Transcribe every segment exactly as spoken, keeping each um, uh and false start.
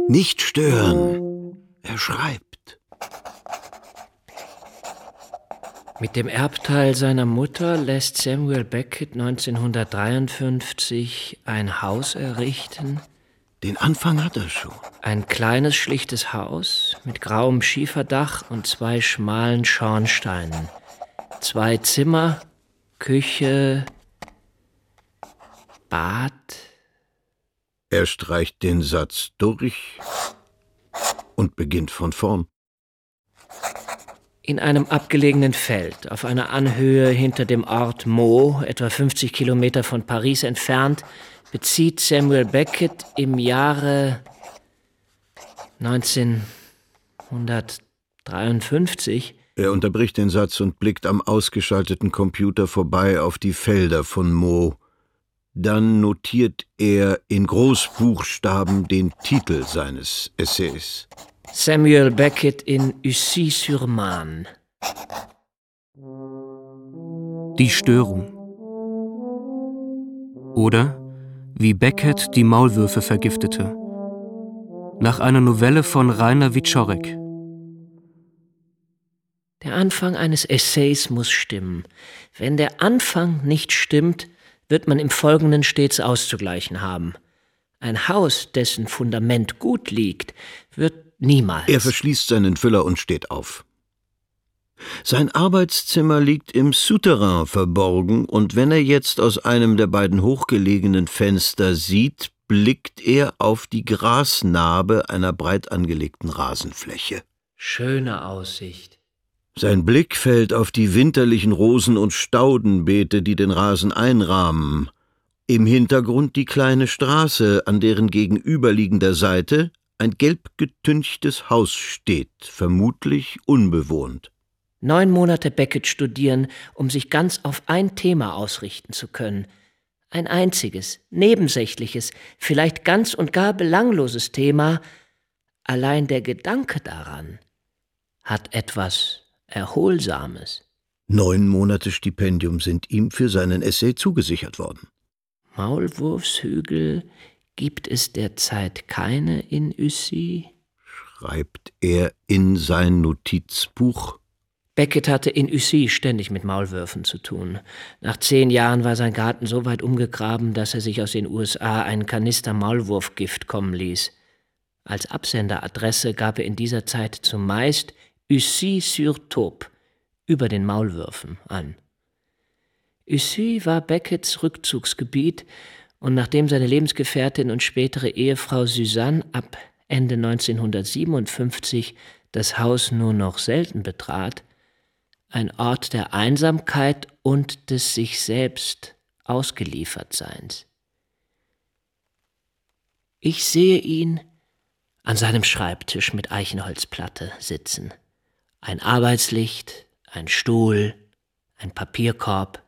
Nicht stören. Er schreibt. Mit dem Erbteil seiner Mutter lässt Samuel Beckett neunzehnhundertdreiundfünfzig ein Haus errichten. Den Anfang hat er schon. Ein kleines, schlichtes Haus mit grauem Schieferdach und zwei schmalen Schornsteinen. Zwei Zimmer, Küche, Bad. Er streicht den Satz durch und beginnt von vorn. In einem abgelegenen Feld, auf einer Anhöhe hinter dem Ort Meaux, etwa fünfzig Kilometer von Paris entfernt, bezieht Samuel Beckett im Jahre neunzehnhundertdreiundfünfzig. Er unterbricht den Satz und blickt am ausgeschalteten Computer vorbei auf die Felder von Meaux. Dann notiert er in Großbuchstaben den Titel seines Essays. Samuel Beckett in Ussy-sur-Marne. Die Störung. Oder wie Beckett die Maulwürfe vergiftete. Nach einer Novelle von Rainer Wieczorek. Der Anfang eines Essays muss stimmen. Wenn der Anfang nicht stimmt, wird man im Folgenden stets auszugleichen haben. Ein Haus, dessen Fundament gut liegt, wird niemals... Er verschließt seinen Füller und steht auf. Sein Arbeitszimmer liegt im Souterrain verborgen, und wenn er jetzt aus einem der beiden hochgelegenen Fenster sieht, blickt er auf die Grasnarbe einer breit angelegten Rasenfläche. Schöne Aussicht. Sein Blick fällt auf die winterlichen Rosen- und Staudenbeete, die den Rasen einrahmen. Im Hintergrund die kleine Straße, an deren gegenüberliegender Seite ein gelb getünchtes Haus steht, vermutlich unbewohnt. Neun Monate Beckett studieren, um sich ganz auf ein Thema ausrichten zu können. Ein einziges, nebensächliches, vielleicht ganz und gar belangloses Thema. Allein der Gedanke daran hat etwas Erholsames. Neun Monate Stipendium sind ihm für seinen Essay zugesichert worden. Maulwurfshügel gibt es derzeit keine in Ussy? Schreibt er in sein Notizbuch. Beckett hatte in Ussy ständig mit Maulwürfen zu tun. Nach zehn Jahren war sein Garten so weit umgegraben, dass er sich aus den U S A einen Kanister Maulwurfgift kommen ließ. Als Absenderadresse gab er in dieser Zeit zumeist Ussy-sur-Taupe, über den Maulwürfen, an. Ussy war Becketts Rückzugsgebiet, und nachdem seine Lebensgefährtin und spätere Ehefrau Suzanne ab Ende neunzehnhundertsiebenundfünfzig das Haus nur noch selten betrat, ein Ort der Einsamkeit und des sich selbst Ausgeliefertseins. Ich sehe ihn an seinem Schreibtisch mit Eichenholzplatte sitzen. Ein Arbeitslicht, ein Stuhl, ein Papierkorb.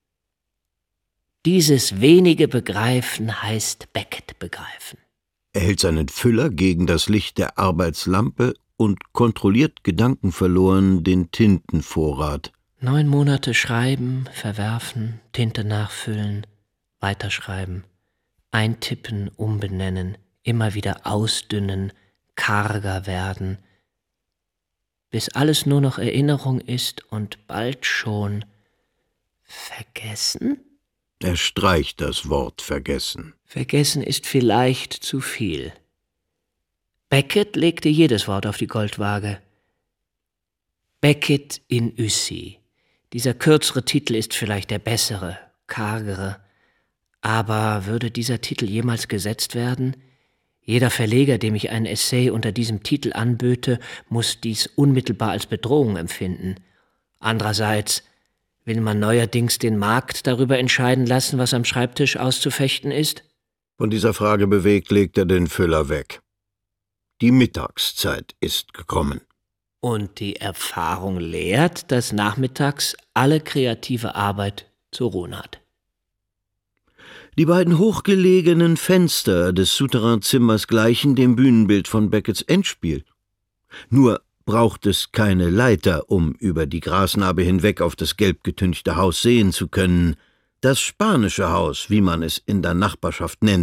Dieses wenige Begreifen heißt Beckett begreifen. Er hält seinen Füller gegen das Licht der Arbeitslampe und kontrolliert gedankenverloren den Tintenvorrat. Neun Monate schreiben, verwerfen, Tinte nachfüllen, weiterschreiben, eintippen, umbenennen, immer wieder ausdünnen, karger werden, bis alles nur noch Erinnerung ist und bald schon vergessen? Er streicht das Wort vergessen. Vergessen ist vielleicht zu viel. Beckett legte jedes Wort auf die Goldwaage. Beckett in Ussy. Dieser kürzere Titel ist vielleicht der bessere, kargere. Aber würde dieser Titel jemals gesetzt werden? Jeder Verleger, dem ich ein Essay unter diesem Titel anböte, muss dies unmittelbar als Bedrohung empfinden. Andererseits will man neuerdings den Markt darüber entscheiden lassen, was am Schreibtisch auszufechten ist? Von dieser Frage bewegt legt er den Füller weg. Die Mittagszeit ist gekommen. Und die Erfahrung lehrt, dass nachmittags alle kreative Arbeit zu ruhen hat. Die beiden hochgelegenen Fenster des Souterrain-Zimmers gleichen dem Bühnenbild von Becketts Endspiel. Nur braucht es keine Leiter, um über die Grasnarbe hinweg auf das gelb getünchte Haus sehen zu können. Das spanische Haus, wie man es in der Nachbarschaft nennt,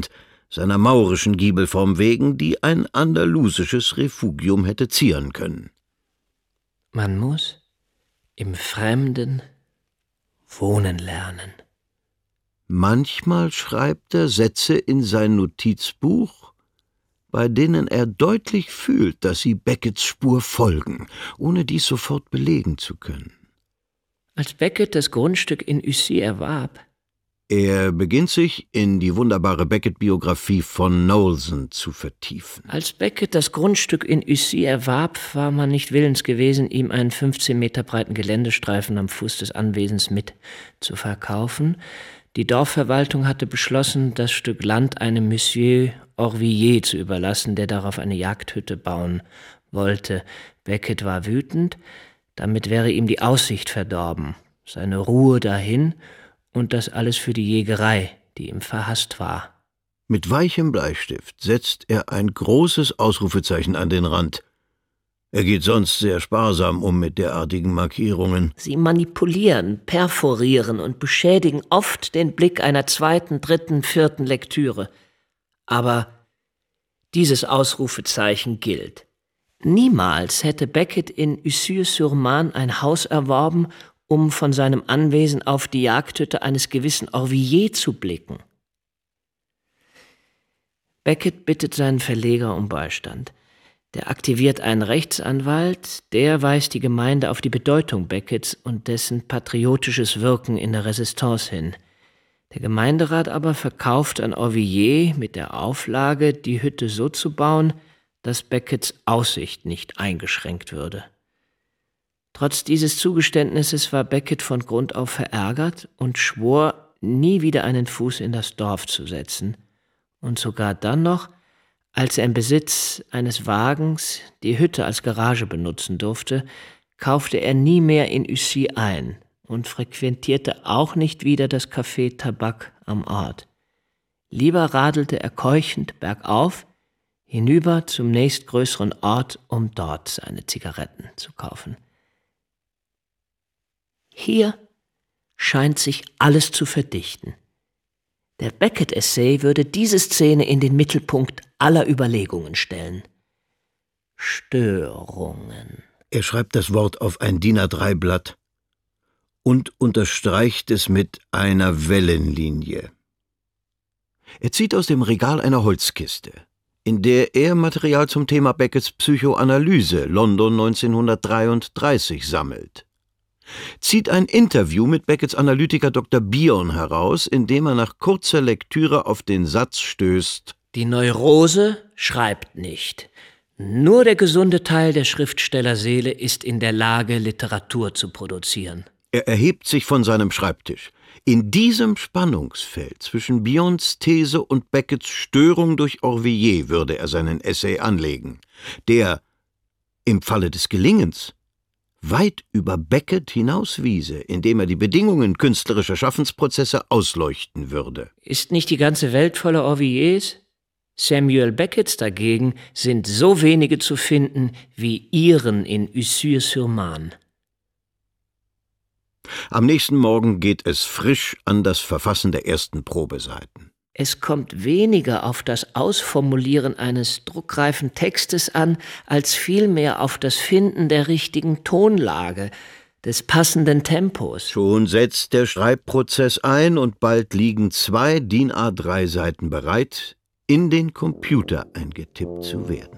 seiner maurischen Giebelform wegen, die ein andalusisches Refugium hätte zieren können. Man muss im Fremden wohnen lernen. Manchmal schreibt er Sätze in sein Notizbuch, bei denen er deutlich fühlt, dass sie Beckets Spur folgen, ohne dies sofort belegen zu können. Als Beckett das Grundstück in Ussy erwarb, er beginnt sich in die wunderbare Beckett-Biografie von Knowlson zu vertiefen. Als Beckett das Grundstück in Ussy erwarb, war man nicht willens gewesen, ihm einen fünfzehn Meter breiten Geländestreifen am Fuß des Anwesens mit zu verkaufen. Die Dorfverwaltung hatte beschlossen, das Stück Land einem Monsieur Orvillier zu überlassen, der darauf eine Jagdhütte bauen wollte. Beckett war wütend, damit wäre ihm die Aussicht verdorben, seine Ruhe dahin und das alles für die Jägerei, die ihm verhasst war. Mit weichem Bleistift setzt er ein großes Ausrufezeichen an den Rand. Er geht sonst sehr sparsam um mit derartigen Markierungen. Sie manipulieren, perforieren und beschädigen oft den Blick einer zweiten, dritten, vierten Lektüre. Aber dieses Ausrufezeichen gilt. Niemals hätte Beckett in Ussy-sur-Marne ein Haus erworben, um von seinem Anwesen auf die Jagdhütte eines gewissen Orvillier zu blicken. Beckett bittet seinen Verleger um Beistand. Der aktiviert einen Rechtsanwalt, der weist die Gemeinde auf die Bedeutung Becketts und dessen patriotisches Wirken in der Resistance hin. Der Gemeinderat aber verkauft an Orvillier mit der Auflage, die Hütte so zu bauen, dass Becketts Aussicht nicht eingeschränkt würde. Trotz dieses Zugeständnisses war Beckett von Grund auf verärgert und schwor, nie wieder einen Fuß in das Dorf zu setzen. Und sogar dann noch, als er im Besitz eines Wagens die Hütte als Garage benutzen durfte, kaufte er nie mehr in Ussy ein und frequentierte auch nicht wieder das Café Tabak am Ort. Lieber radelte er keuchend bergauf, hinüber zum nächstgrößeren Ort, um dort seine Zigaretten zu kaufen. Hier scheint sich alles zu verdichten. Der Beckett-Essay würde diese Szene in den Mittelpunkt aller Überlegungen stellen. Störungen. Er schreibt das Wort auf ein D I N A drei Blatt und unterstreicht es mit einer Wellenlinie. Er zieht aus dem Regal eine Holzkiste, in der er Material zum Thema Becketts Psychoanalyse London neunzehnhundertdreiunddreißig sammelt. Zieht ein Interview mit Becketts Analytiker Doktor Bion heraus, in dem er nach kurzer Lektüre auf den Satz stößt: Die Neurose schreibt nicht. Nur der gesunde Teil der Schriftstellerseele ist in der Lage, Literatur zu produzieren. Er erhebt sich von seinem Schreibtisch. In diesem Spannungsfeld zwischen Bions These und Becketts Störung durch Orvillier würde er seinen Essay anlegen, der, im Falle des Gelingens, weit über Beckett hinauswiese, indem er die Bedingungen künstlerischer Schaffensprozesse ausleuchten würde. Ist nicht die ganze Welt voller Orvilliers? Samuel Becketts dagegen sind so wenige zu finden wie Iren in Ussy-sur-Marne. Am nächsten Morgen geht es frisch an das Verfassen der ersten Probeseiten. Es kommt weniger auf das Ausformulieren eines druckreifen Textes an, als vielmehr auf das Finden der richtigen Tonlage, des passenden Tempos. Schon setzt der Schreibprozess ein und bald liegen zwei D I N A drei Seiten bereit, in den Computer eingetippt zu werden.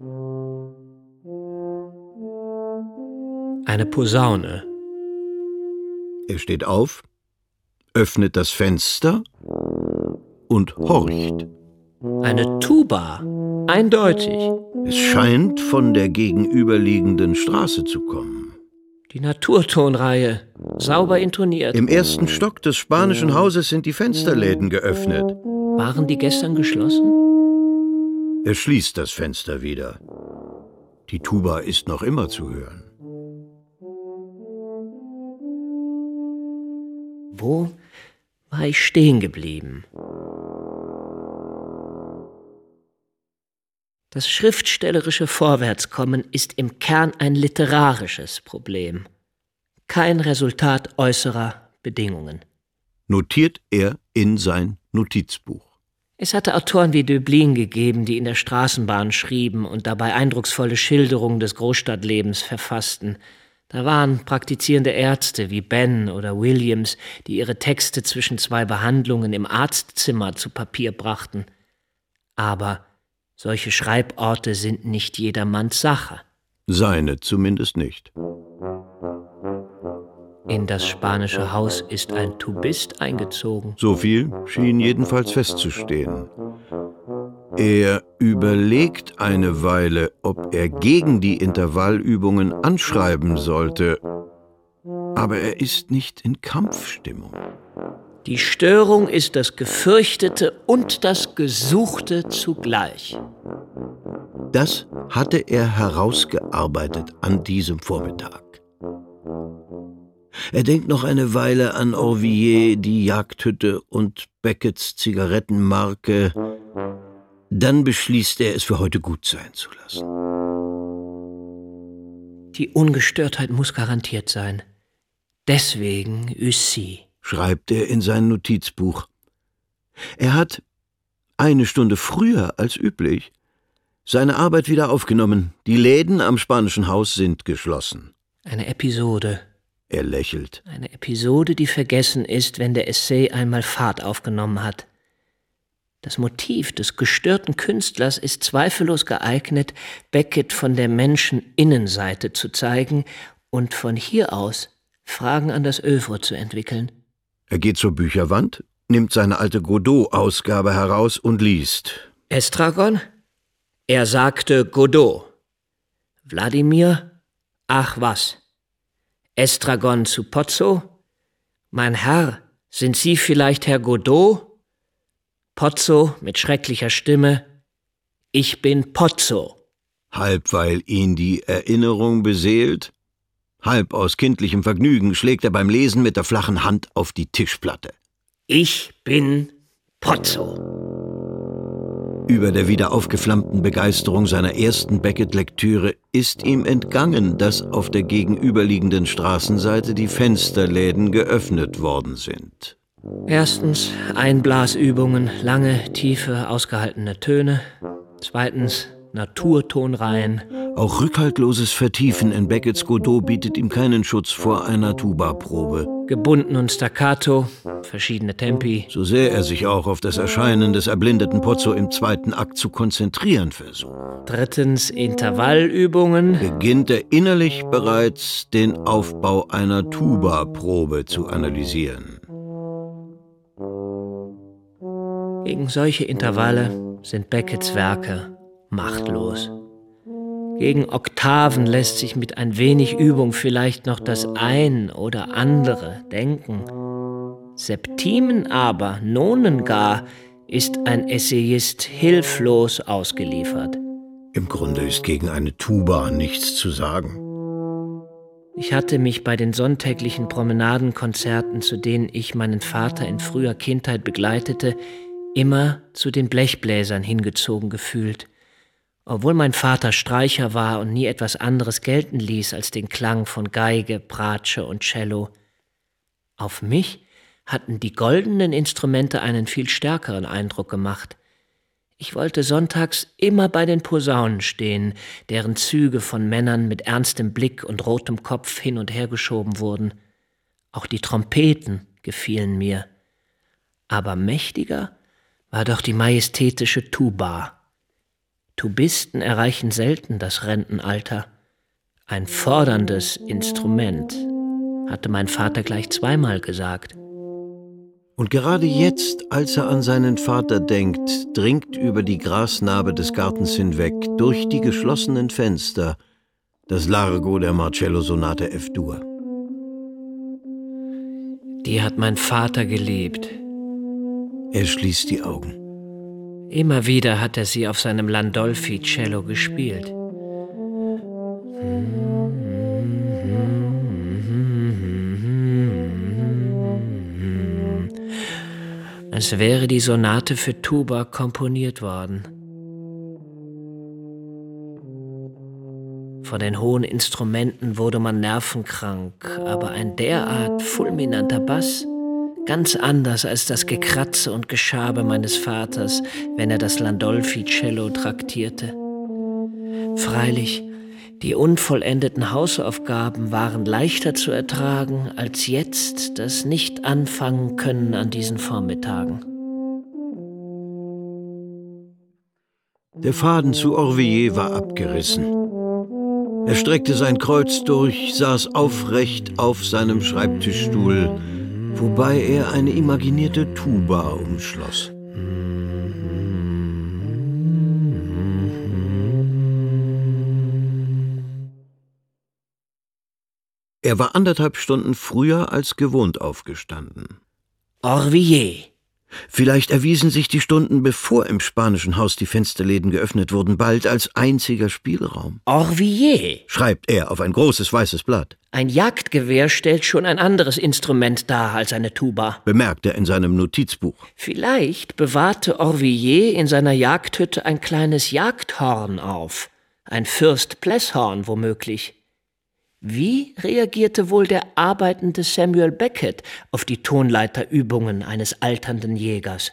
Eine Posaune. Er steht auf, öffnet das Fenster und horcht. Eine Tuba, eindeutig. Es scheint von der gegenüberliegenden Straße zu kommen. Die Naturtonreihe, sauber intoniert. Im ersten Stock des spanischen Hauses sind die Fensterläden geöffnet. Waren die gestern geschlossen? Er schließt das Fenster wieder. Die Tuba ist noch immer zu hören. Wo war ich stehen geblieben? Das schriftstellerische Vorwärtskommen ist im Kern ein literarisches Problem, kein Resultat äußerer Bedingungen. Notiert er in sein Notizbuch. Es hatte Autoren wie Döblin gegeben, die in der Straßenbahn schrieben und dabei eindrucksvolle Schilderungen des Großstadtlebens verfassten. Da waren praktizierende Ärzte wie Ben oder Williams, die ihre Texte zwischen zwei Behandlungen im Arztzimmer zu Papier brachten. Aber solche Schreiborte sind nicht jedermanns Sache. Seine zumindest nicht. In das spanische Haus ist ein Tubist eingezogen. So viel schien jedenfalls festzustehen. Er überlegt eine Weile, ob er gegen die Intervallübungen anschreiben sollte, aber er ist nicht in Kampfstimmung. Die Störung ist das Gefürchtete und das Gesuchte zugleich. Das hatte er herausgearbeitet an diesem Vormittag. Er denkt noch eine Weile an Orvilliers, die Jagdhütte und Beckets Zigarettenmarke. Dann beschließt er, es für heute gut sein zu lassen. Die Ungestörtheit muss garantiert sein. Deswegen Ussy, schreibt er in sein Notizbuch. Er hat eine Stunde früher als üblich seine Arbeit wieder aufgenommen. Die Läden am spanischen Haus sind geschlossen. Eine Episode. Er lächelt. Eine Episode, die vergessen ist, wenn der Essay einmal Fahrt aufgenommen hat. Das Motiv des gestörten Künstlers ist zweifellos geeignet, Beckett von der Menscheninnenseite zu zeigen und von hier aus Fragen an das Övre zu entwickeln. Er geht zur Bücherwand, nimmt seine alte Godot-Ausgabe heraus und liest. Estragon? Er sagte Godot. Wladimir? Ach was. Estragon zu Pozzo? Mein Herr, sind Sie vielleicht Herr Godot? Pozzo mit schrecklicher Stimme. Ich bin Pozzo. Halb weil ihn die Erinnerung beseelt, halb aus kindlichem Vergnügen schlägt er beim Lesen mit der flachen Hand auf die Tischplatte. Ich bin Pozzo. Über der wieder aufgeflammten Begeisterung seiner ersten Beckett-Lektüre ist ihm entgangen, dass auf der gegenüberliegenden Straßenseite die Fensterläden geöffnet worden sind. Erstens Einblasübungen, lange, tiefe, ausgehaltene Töne. Zweitens Naturtonreihen. Auch rückhaltloses Vertiefen in Beckets Godot bietet ihm keinen Schutz vor einer Tuba-Probe. Gebunden und staccato, verschiedene Tempi. So sehr er sich auch auf das Erscheinen des erblindeten Pozzo im zweiten Akt zu konzentrieren versucht. Drittens Intervallübungen. Beginnt er innerlich bereits den Aufbau einer Tuba-Probe zu analysieren. Gegen solche Intervalle sind Beckets Werke machtlos. Gegen Oktaven lässt sich mit ein wenig Übung vielleicht noch das ein oder andere denken. Septimen aber, Nonen gar, ist ein Essayist hilflos ausgeliefert. Im Grunde ist gegen eine Tuba nichts zu sagen. Ich hatte mich bei den sonntäglichen Promenadenkonzerten, zu denen ich meinen Vater in früher Kindheit begleitete, immer zu den Blechbläsern hingezogen gefühlt. Obwohl mein Vater Streicher war und nie etwas anderes gelten ließ als den Klang von Geige, Bratsche und Cello. Auf mich hatten die goldenen Instrumente einen viel stärkeren Eindruck gemacht. Ich wollte sonntags immer bei den Posaunen stehen, deren Züge von Männern mit ernstem Blick und rotem Kopf hin und her geschoben wurden. Auch die Trompeten gefielen mir. Aber mächtiger war doch die majestätische Tuba. Tubisten erreichen selten das Rentenalter. Ein forderndes Instrument, hatte mein Vater gleich zweimal gesagt. Und gerade jetzt, als er an seinen Vater denkt, dringt über die Grasnarbe des Gartens hinweg, durch die geschlossenen Fenster, das Largo der Marcello-Sonate F-Dur. Die hat mein Vater geliebt. Er schließt die Augen. Immer wieder hat er sie auf seinem Landolfi-Cello gespielt. Als wäre die Sonate für Tuba komponiert worden. Von den hohen Instrumenten wurde man nervenkrank, aber ein derart fulminanter Bass Ganz anders als das Gekratze und Geschabe meines Vaters, wenn er das Landolfi-Cello traktierte. Freilich, die unvollendeten Hausaufgaben waren leichter zu ertragen als jetzt das Nicht-Anfangen können an diesen Vormittagen. Der Faden zu Orvilliers war abgerissen. Er streckte sein Kreuz durch, saß aufrecht auf seinem Schreibtischstuhl, wobei er eine imaginierte Tuba umschloss. Er war anderthalb Stunden früher als gewohnt aufgestanden. Orvilliers. Vielleicht erwiesen sich die Stunden, bevor im spanischen Haus die Fensterläden geöffnet wurden, bald als einziger Spielraum. Orvilliers, schreibt er auf ein großes weißes Blatt. Ein Jagdgewehr stellt schon ein anderes Instrument dar als eine Tuba, bemerkt er in seinem Notizbuch. Vielleicht bewahrte Orvilliers in seiner Jagdhütte ein kleines Jagdhorn auf, ein Fürst-Plesshorn womöglich. Wie reagierte wohl der arbeitende Samuel Beckett auf die Tonleiterübungen eines alternden Jägers?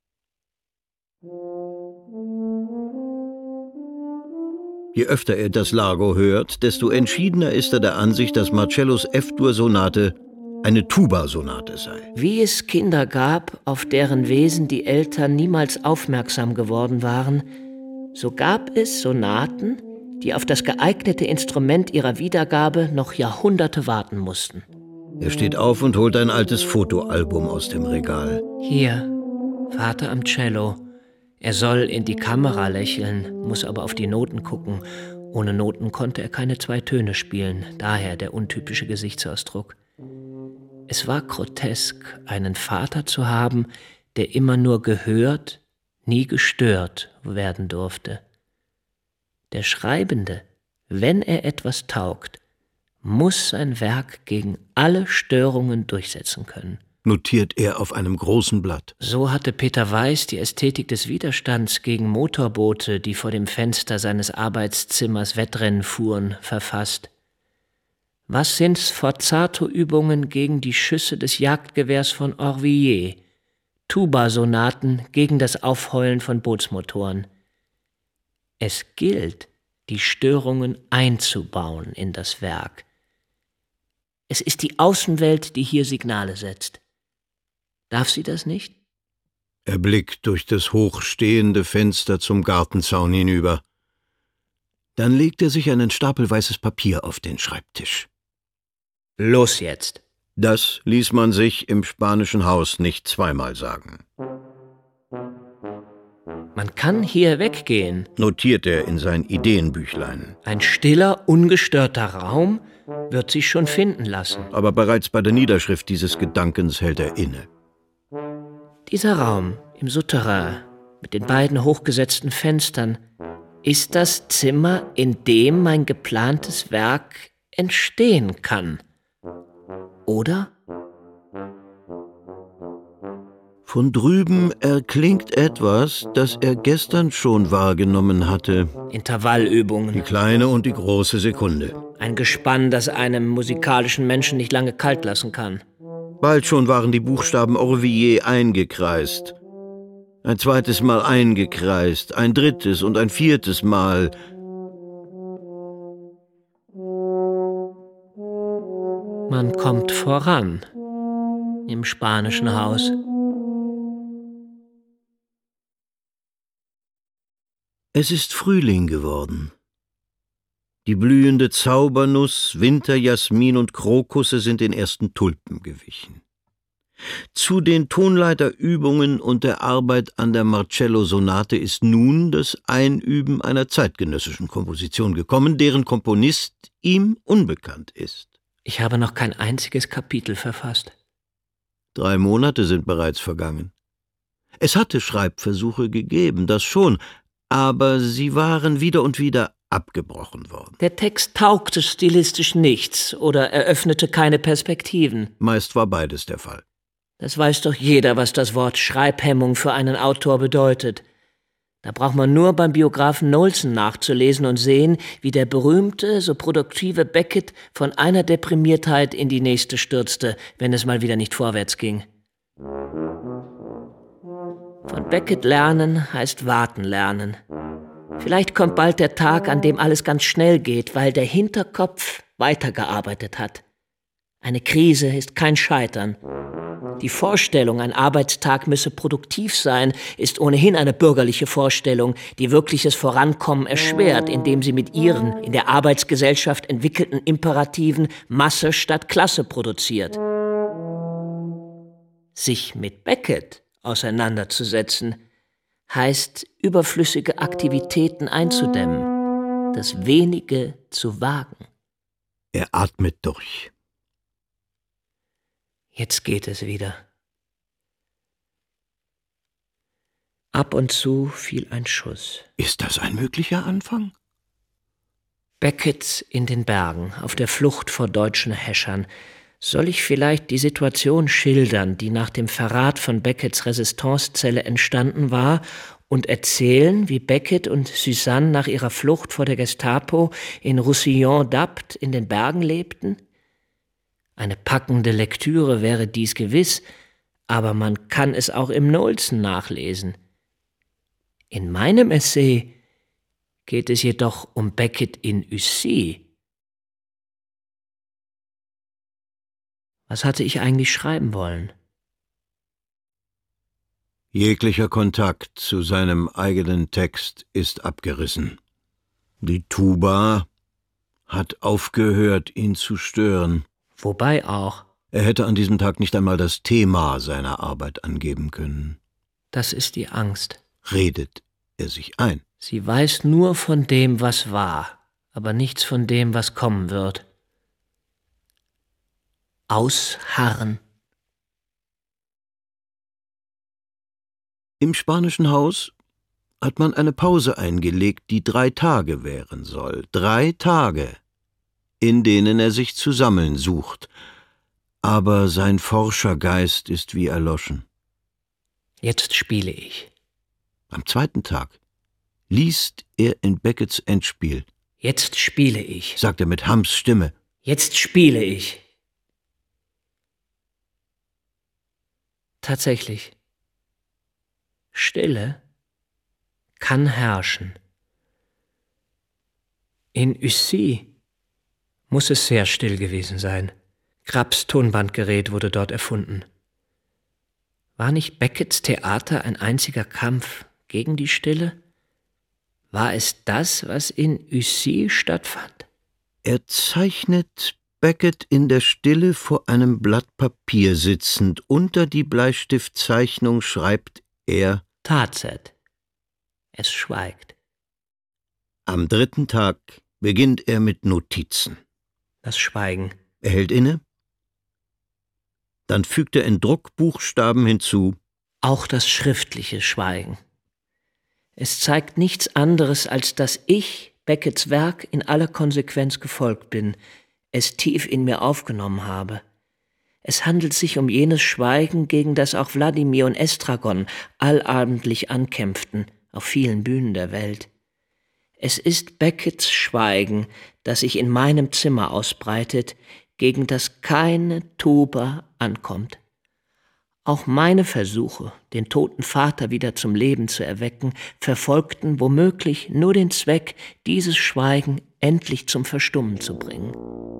Je öfter er das Largo hört, desto entschiedener ist er der Ansicht, dass Marcellos F-Dur-Sonate eine Tuba-Sonate sei. Wie es Kinder gab, auf deren Wesen die Eltern niemals aufmerksam geworden waren, so gab es Sonaten, die auf das geeignete Instrument ihrer Wiedergabe noch Jahrhunderte warten mussten. Er steht auf und holt ein altes Fotoalbum aus dem Regal. Hier, Vater am Cello. Er soll in die Kamera lächeln, muss aber auf die Noten gucken. Ohne Noten konnte er keine zwei Töne spielen, daher der untypische Gesichtsausdruck. Es war grotesk, einen Vater zu haben, der immer nur gehört, nie gestört werden durfte. Der Schreibende, wenn er etwas taugt, muss sein Werk gegen alle Störungen durchsetzen können. Notiert er auf einem großen Blatt. So hatte Peter Weiß die Ästhetik des Widerstands gegen Motorboote, die vor dem Fenster seines Arbeitszimmers Wettrennen fuhren, verfasst. Was sind Sforzato-Übungen gegen die Schüsse des Jagdgewehrs von Orvilliers? Tuba-Sonaten gegen das Aufheulen von Bootsmotoren. Es gilt, die Störungen einzubauen in das Werk. Es ist die Außenwelt, die hier Signale setzt. Darf sie das nicht? Er blickt durch das hochstehende Fenster zum Gartenzaun hinüber. Dann legt er sich einen Stapel weißes Papier auf den Schreibtisch. Los jetzt! Das ließ man sich im spanischen Haus nicht zweimal sagen. Man kann hier weggehen, notiert er in sein Ideenbüchlein. Ein stiller, ungestörter Raum wird sich schon finden lassen. Aber bereits bei der Niederschrift dieses Gedankens hält er inne. Dieser Raum im Souterrain mit den beiden hochgesetzten Fenstern ist das Zimmer, in dem mein geplantes Werk entstehen kann. Oder? Von drüben erklingt etwas, das er gestern schon wahrgenommen hatte. Intervallübungen. Die kleine und die große Sekunde. Ein Gespann, das einem musikalischen Menschen nicht lange kalt lassen kann. Bald schon waren die Buchstaben Orvilliers eingekreist. Ein zweites Mal eingekreist, ein drittes und ein viertes Mal. Man kommt voran im spanischen Haus. Es ist Frühling geworden. Die blühende Zaubernuss, Winterjasmin und Krokusse sind den ersten Tulpen gewichen. Zu den Tonleiterübungen und der Arbeit an der Marcello-Sonate ist nun das Einüben einer zeitgenössischen Komposition gekommen, deren Komponist ihm unbekannt ist. Ich habe noch kein einziges Kapitel verfasst. Drei Monate sind bereits vergangen. Es hatte Schreibversuche gegeben, das schon, aber sie waren wieder und wieder abgebrochen worden. Der Text taugte stilistisch nichts oder eröffnete keine Perspektiven. Meist war beides der Fall. Das weiß doch jeder, was das Wort Schreibhemmung für einen Autor bedeutet. Da braucht man nur beim Biografen Knowlson nachzulesen und sehen, wie der berühmte, so produktive Beckett von einer Deprimiertheit in die nächste stürzte, wenn es mal wieder nicht vorwärts ging. Von Beckett lernen heißt warten lernen. Vielleicht kommt bald der Tag, an dem alles ganz schnell geht, weil der Hinterkopf weitergearbeitet hat. Eine Krise ist kein Scheitern. Die Vorstellung, ein Arbeitstag müsse produktiv sein, ist ohnehin eine bürgerliche Vorstellung, die wirkliches Vorankommen erschwert, indem sie mit ihren in der Arbeitsgesellschaft entwickelten Imperativen Masse statt Klasse produziert. Sich mit Beckett auseinanderzusetzen, heißt, überflüssige Aktivitäten einzudämmen, das Wenige zu wagen. Er atmet durch. Jetzt geht es wieder. Ab und zu fiel ein Schuss. Ist das ein möglicher Anfang? Beckett in den Bergen, auf der Flucht vor deutschen Häschern. Soll ich vielleicht die Situation schildern, die nach dem Verrat von Becketts Resistancezelle entstanden war, und erzählen, wie Beckett und Suzanne nach ihrer Flucht vor der Gestapo in Roussillon-d'Apt in den Bergen lebten? Eine packende Lektüre wäre dies gewiss, aber man kann es auch im Noelsen nachlesen. In meinem Essay geht es jedoch um Beckett in Ussy. Was hatte ich eigentlich schreiben wollen? Jeglicher Kontakt zu seinem eigenen Text ist abgerissen. Die Tuba hat aufgehört, ihn zu stören. Wobei auch. Er hätte an diesem Tag nicht einmal das Thema seiner Arbeit angeben können. Das ist die Angst. Redet er sich ein. Sie weiß nur von dem, was war, aber nichts von dem, was kommen wird. Ausharren. Im spanischen Haus hat man eine Pause eingelegt, die drei Tage währen soll. Drei Tage, in denen er sich zu sammeln sucht. Aber sein Forschergeist ist wie erloschen. Jetzt spiele ich. Am zweiten Tag liest er in Becketts Endspiel. Jetzt spiele ich, sagt er mit Hams Stimme. Jetzt spiele ich. Tatsächlich. Stille kann herrschen. In Ussy muss es sehr still gewesen sein. Krabs Tonbandgerät wurde dort erfunden. War nicht Becketts Theater ein einziger Kampf gegen die Stille? War es das, was in Ussy stattfand? Er zeichnet Beckett in der Stille vor einem Blatt Papier sitzend. Unter die Bleistiftzeichnung schreibt er Tazet. Es schweigt. Am dritten Tag beginnt er mit Notizen. Das Schweigen. Er hält inne. Dann fügt er in Druckbuchstaben hinzu. Auch das schriftliche Schweigen. Es zeigt nichts anderes, als dass ich Becketts Werk in aller Konsequenz gefolgt bin, es tief in mir aufgenommen habe. Es handelt sich um jenes Schweigen, gegen das auch Wladimir und Estragon allabendlich ankämpften, auf vielen Bühnen der Welt. Es ist Becketts Schweigen, das sich in meinem Zimmer ausbreitet, gegen das keine Tuba ankommt. Auch meine Versuche, den toten Vater wieder zum Leben zu erwecken, verfolgten womöglich nur den Zweck, dieses Schweigen endlich zum Verstummen zu bringen.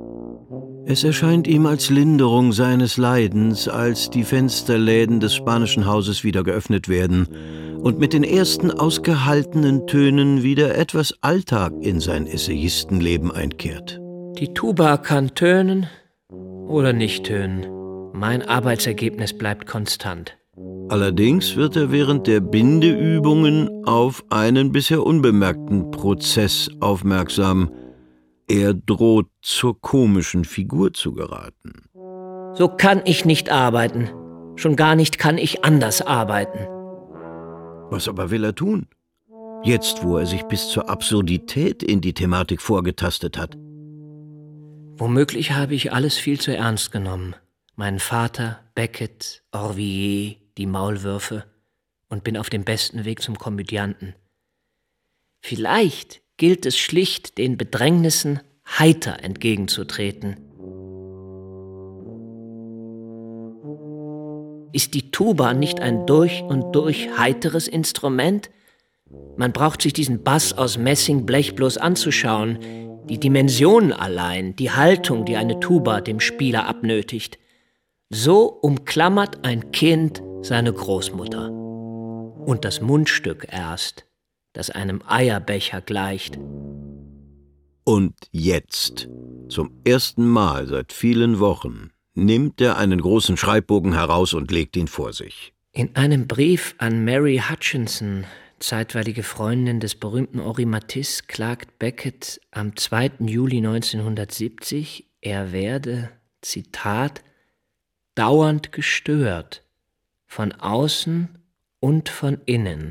Es erscheint ihm als Linderung seines Leidens, als die Fensterläden des spanischen Hauses wieder geöffnet werden und mit den ersten ausgehaltenen Tönen wieder etwas Alltag in sein Essayistenleben einkehrt. Die Tuba kann tönen oder nicht tönen. Mein Arbeitsergebnis bleibt konstant. Allerdings wird er während der Bindeübungen auf einen bisher unbemerkten Prozess aufmerksam. Er droht zur komischen Figur zu geraten. So kann ich nicht arbeiten. Schon gar nicht kann ich anders arbeiten. Was aber will er tun? Jetzt, wo er sich bis zur Absurdität in die Thematik vorgetastet hat. Womöglich habe ich alles viel zu ernst genommen. Meinen Vater, Beckett, Orvilliers, die Maulwürfe, und bin auf dem besten Weg zum Komödianten. Vielleicht gilt es schlicht, den Bedrängnissen heiter entgegenzutreten. Ist die Tuba nicht ein durch und durch heiteres Instrument? Man braucht sich diesen Bass aus Messingblech bloß anzuschauen. Die Dimensionen allein, die Haltung, die eine Tuba dem Spieler abnötigt. So umklammert ein Kind seine Großmutter. Und das Mundstück erst, das einem Eierbecher gleicht. Und jetzt, zum ersten Mal seit vielen Wochen, nimmt er einen großen Schreibbogen heraus und legt ihn vor sich. In einem Brief an Mary Hutchinson, zeitweilige Freundin des berühmten Henri Matisse, klagt Beckett am zweiten Juli neunzehnhundertsiebzig, er werde, Zitat, dauernd gestört, von außen und von innen.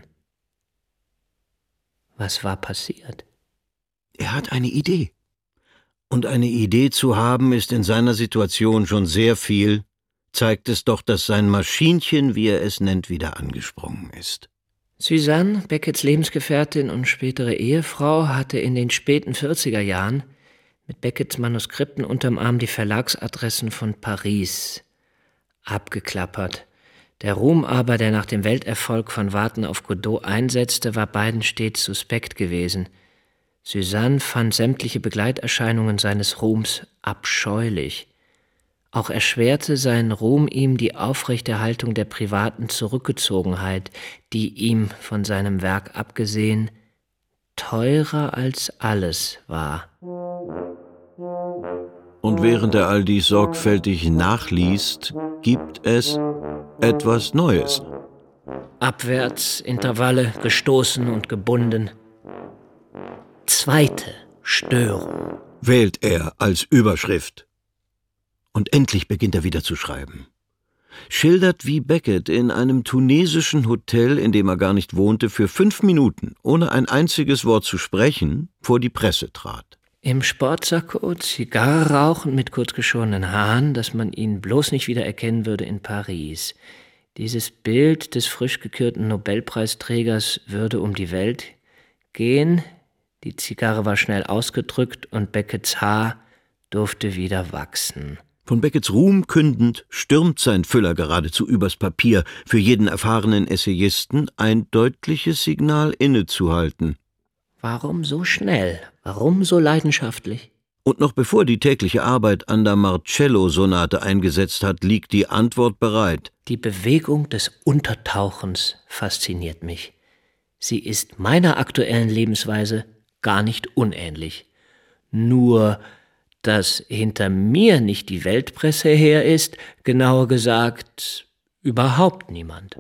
Was war passiert? Er hat eine Idee. Und eine Idee zu haben, ist in seiner Situation schon sehr viel, zeigt es doch, dass sein Maschinchen, wie er es nennt, wieder angesprungen ist. Suzanne, Becketts Lebensgefährtin und spätere Ehefrau, hatte in den späten vierziger Jahren mit Becketts Manuskripten unterm Arm die Verlagsadressen von Paris abgeklappert. Der Ruhm aber, der nach dem Welterfolg von Warten auf Godot einsetzte, war beiden stets suspekt gewesen. Suzanne fand sämtliche Begleiterscheinungen seines Ruhms abscheulich. Auch erschwerte sein Ruhm ihm die Aufrechterhaltung der privaten Zurückgezogenheit, die ihm, von seinem Werk abgesehen, teurer als alles war. Und während er all dies sorgfältig nachliest, gibt es etwas Neues. Abwärts, Intervalle, gestoßen und gebunden. Zweite Störung. Wählt er als Überschrift. Und endlich beginnt er wieder zu schreiben. Schildert, wie Beckett in einem tunesischen Hotel, in dem er gar nicht wohnte, für fünf Minuten, ohne ein einziges Wort zu sprechen, vor die Presse trat. Im Sportsacko, Zigarre rauchen mit kurzgeschorenen Haaren, dass man ihn bloß nicht wieder erkennen würde in Paris. Dieses Bild des frisch gekürten Nobelpreisträgers würde um die Welt gehen. Die Zigarre war schnell ausgedrückt und Becketts Haar durfte wieder wachsen. Von Becketts Ruhm kündend stürmt sein Füller geradezu übers Papier, für jeden erfahrenen Essayisten ein deutliches Signal innezuhalten. Warum so schnell? Warum so leidenschaftlich? Und noch bevor die tägliche Arbeit an der Marcello-Sonate eingesetzt hat, liegt die Antwort bereit. Die Bewegung des Untertauchens fasziniert mich. Sie ist meiner aktuellen Lebensweise gar nicht unähnlich. Nur, dass hinter mir nicht die Weltpresse her ist, genauer gesagt, überhaupt niemand.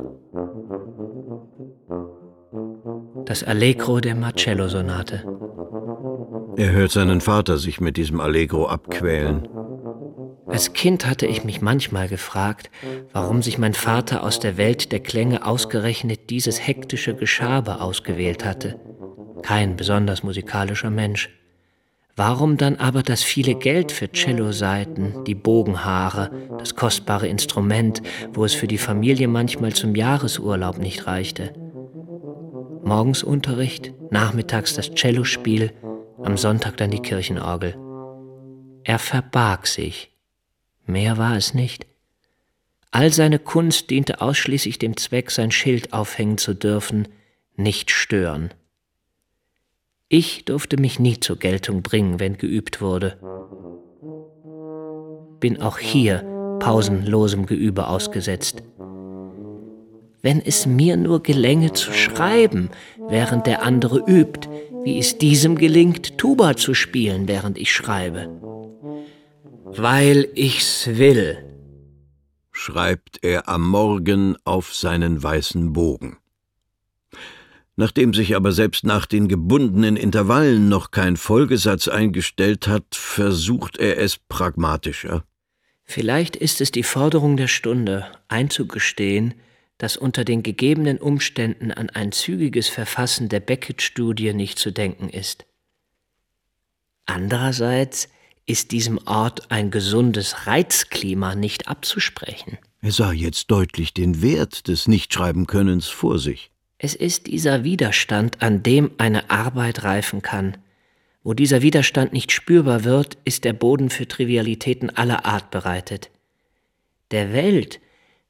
Das Allegro der Marcello-Sonate. Er hört seinen Vater sich mit diesem Allegro abquälen. Als Kind hatte ich mich manchmal gefragt, warum sich mein Vater aus der Welt der Klänge ausgerechnet dieses hektische Geschabe ausgewählt hatte. Kein besonders musikalischer Mensch. Warum dann aber das viele Geld für Cellosaiten, die Bogenhaare, das kostbare Instrument, wo es für die Familie manchmal zum Jahresurlaub nicht reichte? Morgens Unterricht, nachmittags das Cellospiel, am Sonntag dann die Kirchenorgel. Er verbarg sich. Mehr war es nicht. All seine Kunst diente ausschließlich dem Zweck, sein Schild aufhängen zu dürfen, nicht stören. Ich durfte mich nie zur Geltung bringen, wenn geübt wurde. Bin auch hier pausenlosem Geübe ausgesetzt. Wenn es mir nur gelänge zu schreiben, während der andere übt, wie es diesem gelingt, Tuba zu spielen, während ich schreibe. Weil ich's will, schreibt er am Morgen auf seinen weißen Bogen. Nachdem sich aber selbst nach den gebundenen Intervallen noch kein Folgesatz eingestellt hat, versucht er es pragmatischer. Vielleicht ist es die Forderung der Stunde, einzugestehen, dass unter den gegebenen Umständen an ein zügiges Verfassen der Beckett-Studie nicht zu denken ist. Andererseits ist diesem Ort ein gesundes Reizklima nicht abzusprechen. Er sah jetzt deutlich den Wert des Nichtschreibenkönnens vor sich. Es ist dieser Widerstand, an dem eine Arbeit reifen kann. Wo dieser Widerstand nicht spürbar wird, ist der Boden für Trivialitäten aller Art bereitet. Der Welt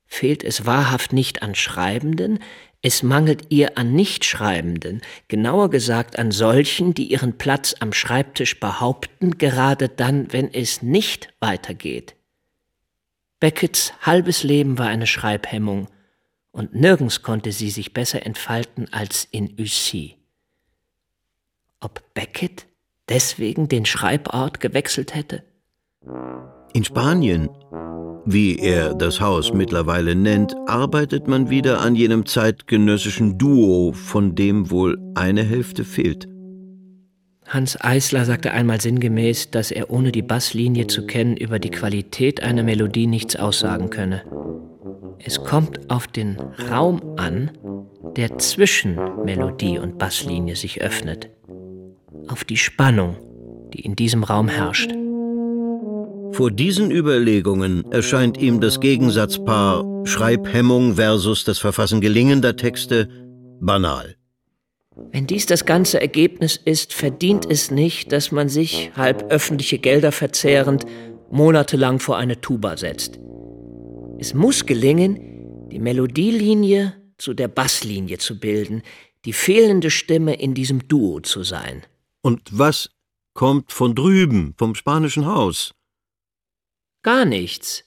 fehlt es wahrhaft nicht an Schreibenden, es mangelt ihr an Nichtschreibenden, genauer gesagt an solchen, die ihren Platz am Schreibtisch behaupten, gerade dann, wenn es nicht weitergeht. Becketts halbes Leben war eine Schreibhemmung, und nirgends konnte sie sich besser entfalten als in Ussy. Ob Beckett deswegen den Schreibort gewechselt hätte? In Spanien, wie er das Haus mittlerweile nennt, arbeitet man wieder an jenem zeitgenössischen Duo, von dem wohl eine Hälfte fehlt. Hans Eisler sagte einmal sinngemäß, dass er ohne die Basslinie zu kennen über die Qualität einer Melodie nichts aussagen könne. Es kommt auf den Raum an, der zwischen Melodie und Basslinie sich öffnet. Auf die Spannung, die in diesem Raum herrscht. Vor diesen Überlegungen erscheint ihm das Gegensatzpaar Schreibhemmung versus das Verfassen gelingender Texte banal. Wenn dies das ganze Ergebnis ist, verdient es nicht, dass man sich, halb öffentliche Gelder verzehrend, monatelang vor eine Tuba setzt. Es muss gelingen, die Melodielinie zu der Basslinie zu bilden, die fehlende Stimme in diesem Duo zu sein. Und was kommt von drüben, vom spanischen Haus? Gar nichts.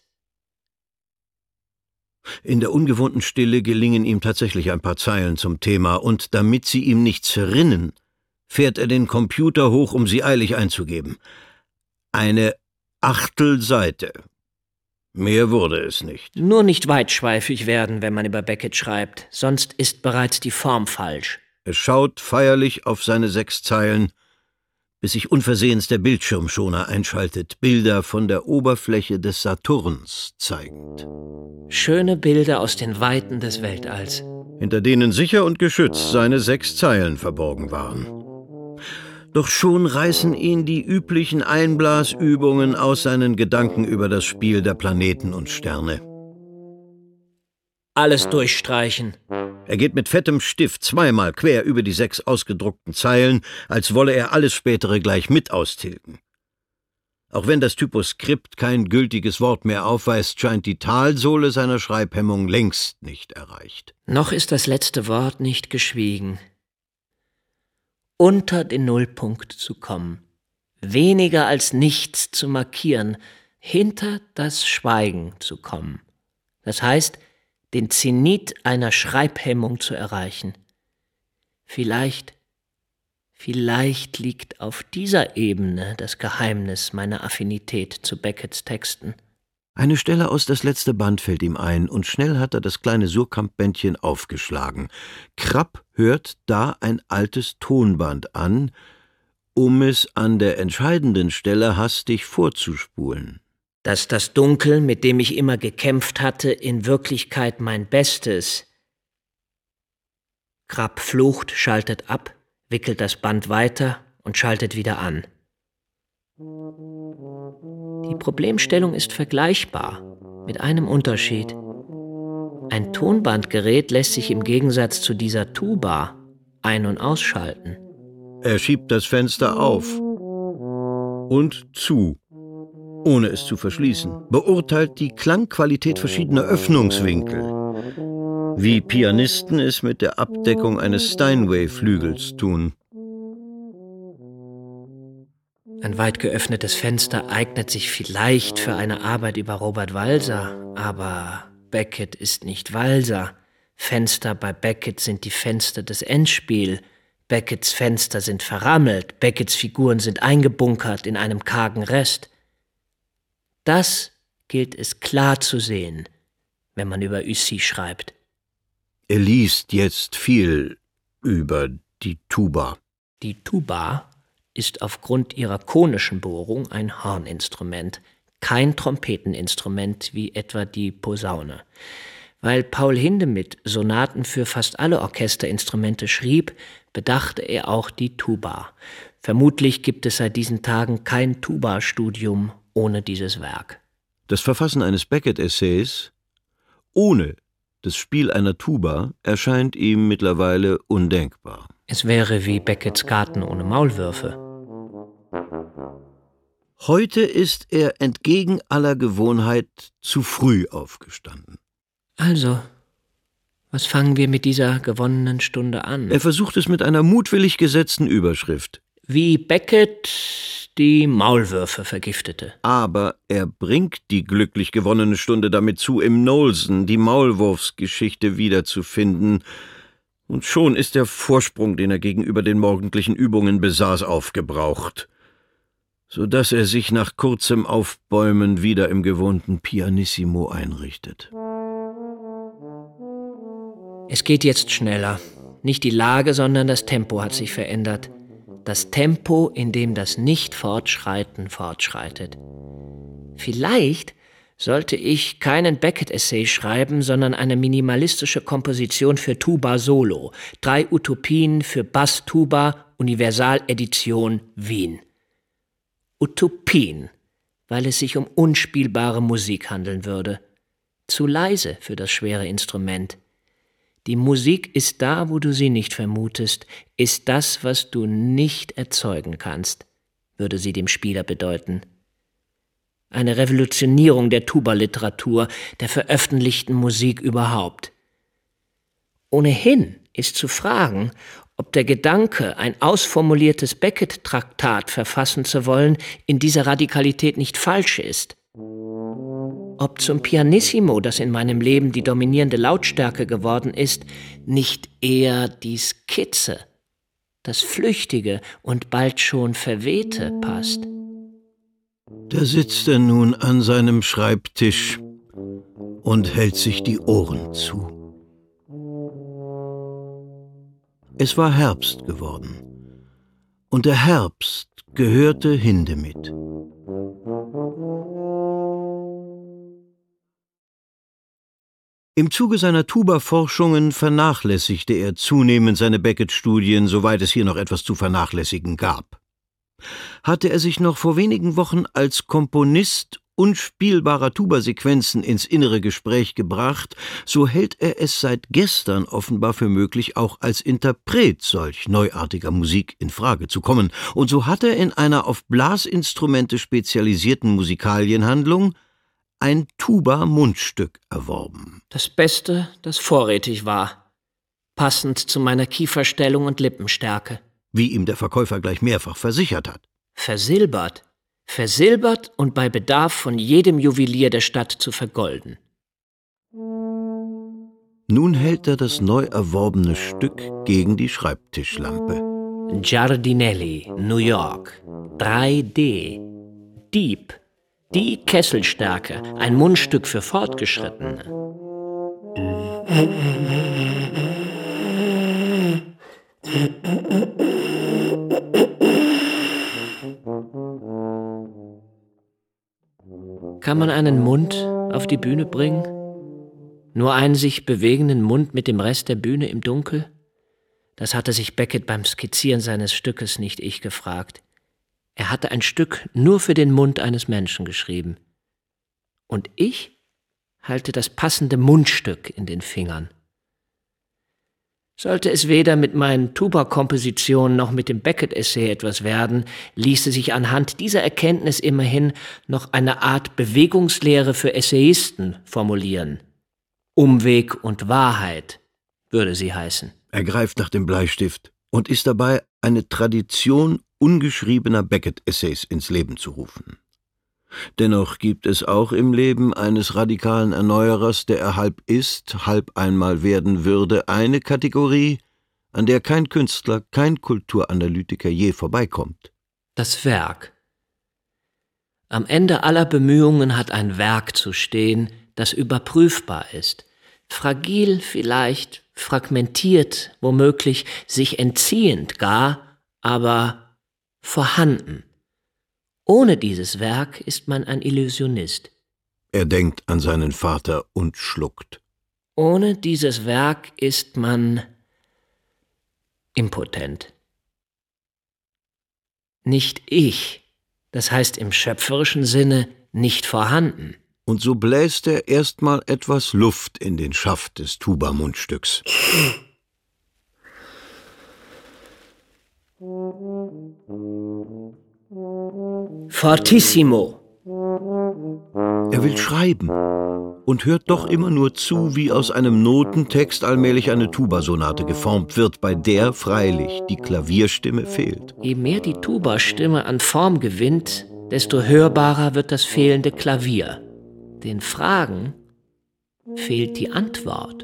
In der ungewohnten Stille gelingen ihm tatsächlich ein paar Zeilen zum Thema, und damit sie ihm nicht zerrinnen, fährt er den Computer hoch, um sie eilig einzugeben. Eine Achtelseite. Mehr wurde es nicht. Nur nicht weitschweifig werden, wenn man über Beckett schreibt, sonst ist bereits die Form falsch. Er schaut feierlich auf seine sechs Zeilen, bis sich unversehens der Bildschirmschoner einschaltet, Bilder von der Oberfläche des Saturns zeigend. Schöne Bilder aus den Weiten des Weltalls, hinter denen sicher und geschützt seine sechs Zeilen verborgen waren. Doch schon reißen ihn die üblichen Einblasübungen aus seinen Gedanken über das Spiel der Planeten und Sterne. Alles durchstreichen. Er geht mit fettem Stift zweimal quer über die sechs ausgedruckten Zeilen, als wolle er alles Spätere gleich mit austilgen. Auch wenn das Typoskript kein gültiges Wort mehr aufweist, scheint die Talsohle seiner Schreibhemmung längst nicht erreicht. Noch ist das letzte Wort nicht geschwiegen. Unter den Nullpunkt zu kommen, weniger als nichts zu markieren, hinter das Schweigen zu kommen. Das heißt, den Zenit einer Schreibhemmung zu erreichen. Vielleicht, vielleicht liegt auf dieser Ebene das Geheimnis meiner Affinität zu Becketts Texten. Eine Stelle aus Das letzte Band fällt ihm ein, und schnell hat er das kleine Surkamp-Bändchen aufgeschlagen. Krapp hört da ein altes Tonband an, um es an der entscheidenden Stelle hastig vorzuspulen. Dass das Dunkel, mit dem ich immer gekämpft hatte, in Wirklichkeit mein Bestes. Krapp flucht, schaltet ab, wickelt das Band weiter und schaltet wieder an. Die Problemstellung ist vergleichbar, mit einem Unterschied. Ein Tonbandgerät lässt sich im Gegensatz zu dieser Tuba ein- und ausschalten. Er schiebt das Fenster auf und zu, ohne es zu verschließen, beurteilt die Klangqualität verschiedener Öffnungswinkel, wie Pianisten es mit der Abdeckung eines Steinway-Flügels tun. Ein weit geöffnetes Fenster eignet sich vielleicht für eine Arbeit über Robert Walser, aber Beckett ist nicht Walser. Fenster bei Beckett sind die Fenster des Endspiel. Becketts Fenster sind verrammelt, Becketts Figuren sind eingebunkert in einem kargen Rest. Das gilt es klar zu sehen, wenn man über Ussy schreibt. Er liest jetzt viel über die Tuba. Die Tuba ist aufgrund ihrer konischen Bohrung ein Horninstrument, kein Trompeteninstrument wie etwa die Posaune. Weil Paul Hindemith Sonaten für fast alle Orchesterinstrumente schrieb, bedachte er auch die Tuba. Vermutlich gibt es seit diesen Tagen kein Tuba-Studium ohne dieses Werk. Das Verfassen eines Beckett-Essays ohne das Spiel einer Tuba erscheint ihm mittlerweile undenkbar. Es wäre wie Becketts Garten ohne Maulwürfe. Heute ist er entgegen aller Gewohnheit zu früh aufgestanden. Also, was fangen wir mit dieser gewonnenen Stunde an? Er versucht es mit einer mutwillig gesetzten Überschrift. Wie Beckett die Maulwürfe vergiftete. Aber er bringt die glücklich gewonnene Stunde damit zu, im Knowlson die Maulwurfsgeschichte wiederzufinden. Und schon ist der Vorsprung, den er gegenüber den morgendlichen Übungen besaß, aufgebraucht, so dass er sich nach kurzem Aufbäumen wieder im gewohnten Pianissimo einrichtet. Es geht jetzt schneller. Nicht die Lage, sondern das Tempo hat sich verändert. Das Tempo, in dem das Nicht-Fortschreiten fortschreitet. Vielleicht sollte ich keinen Beckett-Essay schreiben, sondern eine minimalistische Komposition für Tuba Solo. Drei Utopien für Bass-Tuba, Universaledition Wien. Utopien, weil es sich um unspielbare Musik handeln würde. Zu leise für das schwere Instrument. Die Musik ist da, wo du sie nicht vermutest, ist das, was du nicht erzeugen kannst, würde sie dem Spieler bedeuten. Eine Revolutionierung der Tuba-Literatur, der veröffentlichten Musik überhaupt. Ohnehin ist zu fragen, ob der Gedanke, ein ausformuliertes Beckett-Traktat verfassen zu wollen, in dieser Radikalität nicht falsch ist. Ob zum Pianissimo, das in meinem Leben die dominierende Lautstärke geworden ist, nicht eher die Skizze, das Flüchtige und bald schon Verwehte passt. Da sitzt er nun an seinem Schreibtisch und hält sich die Ohren zu. Es war Herbst geworden, und der Herbst gehörte Hindemith. Im Zuge seiner Tuba-Forschungen vernachlässigte er zunehmend seine Beckett-Studien, soweit es hier noch etwas zu vernachlässigen gab. Hatte er sich noch vor wenigen Wochen als Komponist unspielbarer Tuba-Sequenzen ins innere Gespräch gebracht, so hält er es seit gestern offenbar für möglich, auch als Interpret solch neuartiger Musik in Frage zu kommen. Und so hat er in einer auf Blasinstrumente spezialisierten Musikalienhandlung ein Tuba-Mundstück erworben. Das Beste, das vorrätig war. Passend zu meiner Kieferstellung und Lippenstärke. Wie ihm der Verkäufer gleich mehrfach versichert hat. Versilbert. Versilbert und bei Bedarf von jedem Juwelier der Stadt zu vergolden. Nun hält er das neu erworbene Stück gegen die Schreibtischlampe. Giardinelli, New York. drei D. Deep. Die Kesselstärke. Ein Mundstück für Fortgeschrittene. Kann man einen Mund auf die Bühne bringen? Nur einen sich bewegenden Mund mit dem Rest der Bühne im Dunkel? Das hatte sich Beckett beim Skizzieren seines Stückes nicht ich gefragt. Er hatte ein Stück nur für den Mund eines Menschen geschrieben. Und ich halte das passende Mundstück in den Fingern. Sollte es weder mit meinen Tuba-Kompositionen noch mit dem Beckett-Essay etwas werden, ließe sich anhand dieser Erkenntnis immerhin noch eine Art Bewegungslehre für Essayisten formulieren. Umweg und Wahrheit würde sie heißen. Er greift nach dem Bleistift und ist dabei, eine Tradition ungeschriebener Beckett-Essays ins Leben zu rufen. Dennoch gibt es auch im Leben eines radikalen Erneuerers, der er halb ist, halb einmal werden würde, eine Kategorie, an der kein Künstler, kein Kulturanalytiker je vorbeikommt. Das Werk. Am Ende aller Bemühungen hat ein Werk zu stehen, das überprüfbar ist. Fragil vielleicht, fragmentiert, womöglich sich entziehend gar, aber vorhanden. Ohne dieses Werk ist man ein Illusionist. Er denkt an seinen Vater und schluckt. Ohne dieses Werk ist man impotent. Nicht ich, das heißt im schöpferischen Sinne nicht vorhanden. Und so bläst er erstmal etwas Luft in den Schaft des Tuba-Mundstücks. Fortissimo. Er will schreiben und hört doch immer nur zu, wie aus einem Notentext allmählich eine Tubasonate geformt wird, bei der freilich die Klavierstimme fehlt. Je mehr die Tubastimme an Form gewinnt, desto hörbarer wird das fehlende Klavier. Den Fragen fehlt die Antwort.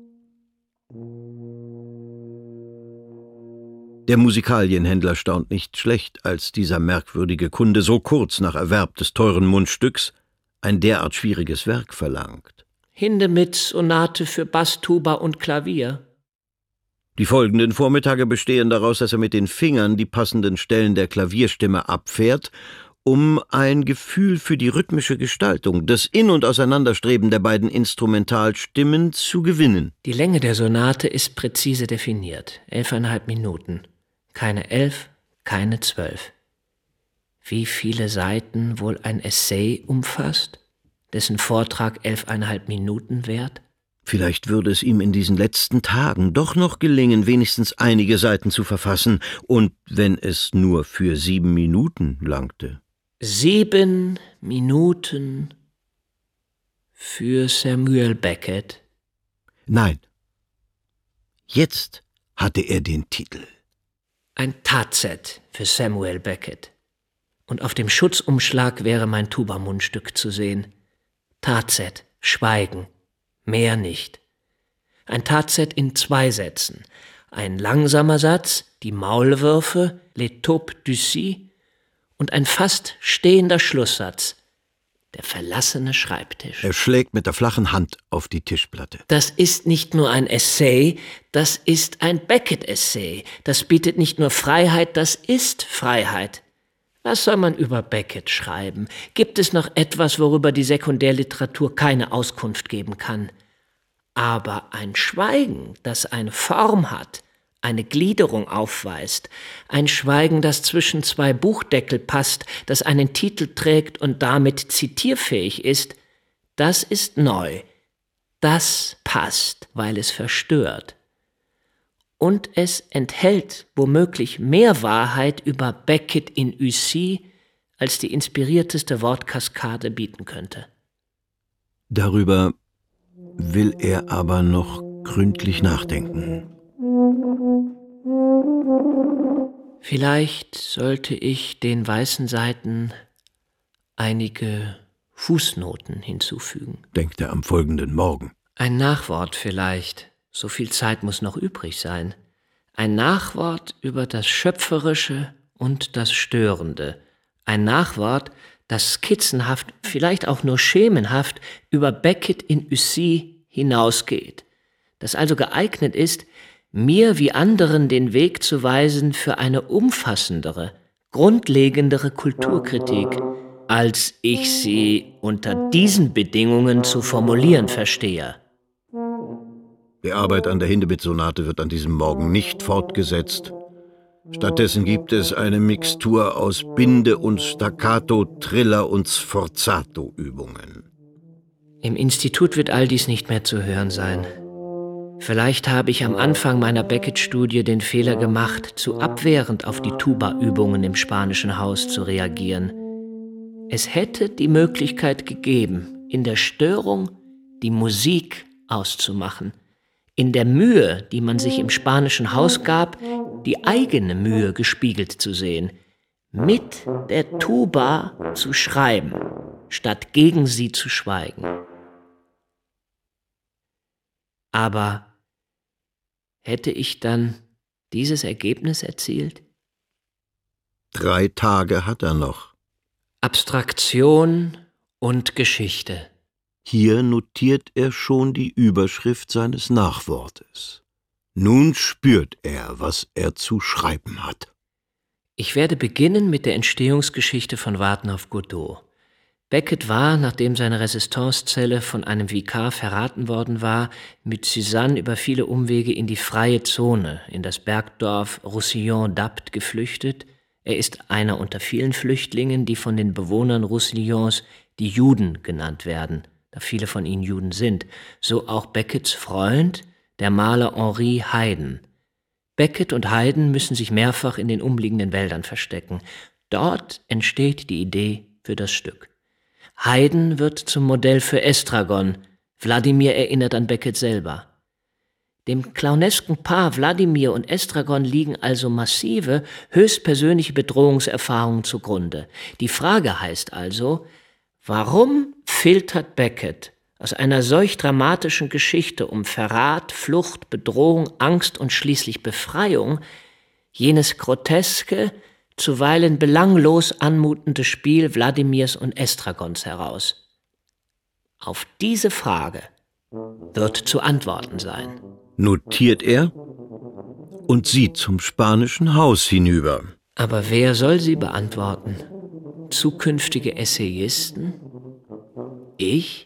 Der Musikalienhändler staunt nicht schlecht, als dieser merkwürdige Kunde so kurz nach Erwerb des teuren Mundstücks ein derart schwieriges Werk verlangt. Hindemiths Sonate für Bass, Tuba und Klavier. Die folgenden Vormittage bestehen daraus, dass er mit den Fingern die passenden Stellen der Klavierstimme abfährt, um ein Gefühl für die rhythmische Gestaltung, das In- und Auseinanderstreben der beiden Instrumentalstimmen zu gewinnen. Die Länge der Sonate ist präzise definiert, elfeinhalb Minuten. Keine elf, keine zwölf. Wie viele Seiten wohl ein Essay umfasst, dessen Vortrag elfeinhalb Minuten währt? Vielleicht würde es ihm in diesen letzten Tagen doch noch gelingen, wenigstens einige Seiten zu verfassen, und wenn es nur für sieben Minuten langte. Sieben Minuten für Samuel Beckett? Nein. Jetzt hatte er den Titel. Ein Tazet für Samuel Beckett. Und auf dem Schutzumschlag wäre mein Tuba-Mundstück zu sehen. Tazet, Schweigen, mehr nicht. Ein Tazet in zwei Sätzen. Ein langsamer Satz, die Maulwürfe, Les Taupes d'Ussy, und ein fast stehender Schlusssatz, der verlassene Schreibtisch. Er schlägt mit der flachen Hand auf die Tischplatte. Das ist nicht nur ein Essay, das ist ein Beckett-Essay. Das bietet nicht nur Freiheit, das ist Freiheit. Was soll man über Beckett schreiben? Gibt es noch etwas, worüber die Sekundärliteratur keine Auskunft geben kann? Aber ein Schweigen, das eine Form hat, eine Gliederung aufweist, ein Schweigen, das zwischen zwei Buchdeckel passt, das einen Titel trägt und damit zitierfähig ist, das ist neu. Das passt, weil es verstört. Und es enthält womöglich mehr Wahrheit über Beckett in Ussy, als die inspirierteste Wortkaskade bieten könnte. Darüber will er aber noch gründlich nachdenken. Vielleicht sollte ich den weißen Seiten einige Fußnoten hinzufügen. Denkt er am folgenden Morgen. Ein Nachwort vielleicht, so viel Zeit muss noch übrig sein. Ein Nachwort über das Schöpferische und das Störende. Ein Nachwort, das skizzenhaft, vielleicht auch nur schemenhaft, über Beckett in Ussy hinausgeht. Das also geeignet ist, mir wie anderen den Weg zu weisen für eine umfassendere, grundlegendere Kulturkritik, als ich sie unter diesen Bedingungen zu formulieren verstehe. Die Arbeit an der Hindemith-Sonate wird an diesem Morgen nicht fortgesetzt. Stattdessen gibt es eine Mixtur aus Binde- und Staccato, Triller- und Sforzato-Übungen. Im Institut wird all dies nicht mehr zu hören sein. Vielleicht habe ich am Anfang meiner Beckett-Studie den Fehler gemacht, zu abwehrend auf die Tuba-Übungen im spanischen Haus zu reagieren. Es hätte die Möglichkeit gegeben, in der Störung die Musik auszumachen, in der Mühe, die man sich im spanischen Haus gab, die eigene Mühe gespiegelt zu sehen, mit der Tuba zu schreiben, statt gegen sie zu schweigen. Aber hätte ich dann dieses Ergebnis erzielt? Drei Tage hat er noch. Abstraktion und Geschichte. Hier notiert er schon die Überschrift seines Nachwortes. Nun spürt er, was er zu schreiben hat. Ich werde beginnen mit der Entstehungsgeschichte von Warten auf Godot. Beckett war, nachdem seine Resistancezelle von einem Vikar verraten worden war, mit Suzanne über viele Umwege in die freie Zone, in das Bergdorf Roussillon-d'Apt geflüchtet. Er ist einer unter vielen Flüchtlingen, die von den Bewohnern Roussillons die Juden genannt werden, da viele von ihnen Juden sind. So auch Becketts Freund, der Maler Henri Hayden. Beckett und Hayden müssen sich mehrfach in den umliegenden Wäldern verstecken. Dort entsteht die Idee für das Stück. Haydn wird zum Modell für Estragon. Wladimir erinnert an Beckett selber. Dem clownesken Paar Wladimir und Estragon liegen also massive, höchstpersönliche Bedrohungserfahrungen zugrunde. Die Frage heißt also, warum filtert Beckett aus einer solch dramatischen Geschichte um Verrat, Flucht, Bedrohung, Angst und schließlich Befreiung jenes groteske, zuweilen belanglos anmutende Spiel Wladimirs und Estragons heraus? Auf diese Frage wird zu antworten sein. Notiert er und sieht zum Spanischen Haus hinüber. Aber wer soll sie beantworten? Zukünftige Essayisten? Ich?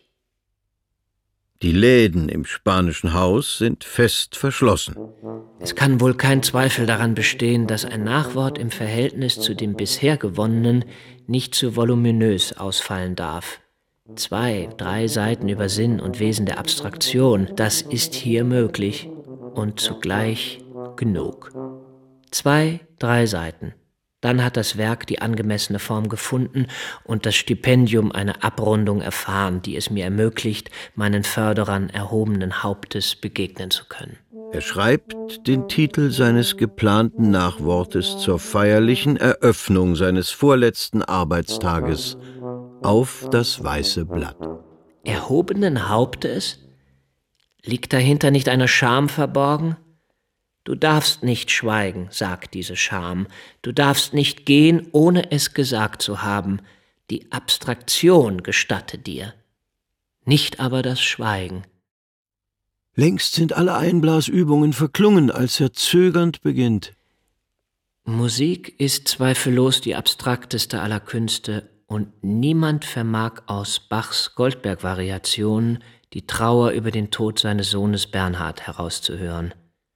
Die Läden im Spanischen Haus sind fest verschlossen. Es kann wohl kein Zweifel daran bestehen, dass ein Nachwort im Verhältnis zu dem bisher Gewonnenen nicht zu voluminös ausfallen darf. Zwei, drei Seiten über Sinn und Wesen der Abstraktion, das ist hier möglich und zugleich genug. Zwei, drei Seiten. Dann hat das Werk die angemessene Form gefunden und das Stipendium eine Abrundung erfahren, die es mir ermöglicht, meinen Förderern erhobenen Hauptes begegnen zu können. Er schreibt den Titel seines geplanten Nachwortes zur feierlichen Eröffnung seines vorletzten Arbeitstages auf das weiße Blatt. Erhobenen Hauptes? Liegt dahinter nicht eine Scham verborgen? Du darfst nicht schweigen, sagt diese Scham. Du darfst nicht gehen, ohne es gesagt zu haben. Die Abstraktion gestatte dir, nicht aber das Schweigen. Längst sind alle Einblasübungen verklungen, als er zögernd beginnt. Musik ist zweifellos die abstrakteste aller Künste, und niemand vermag aus Bachs Goldberg-Variationen die Trauer über den Tod seines Sohnes Bernhard herauszuhören.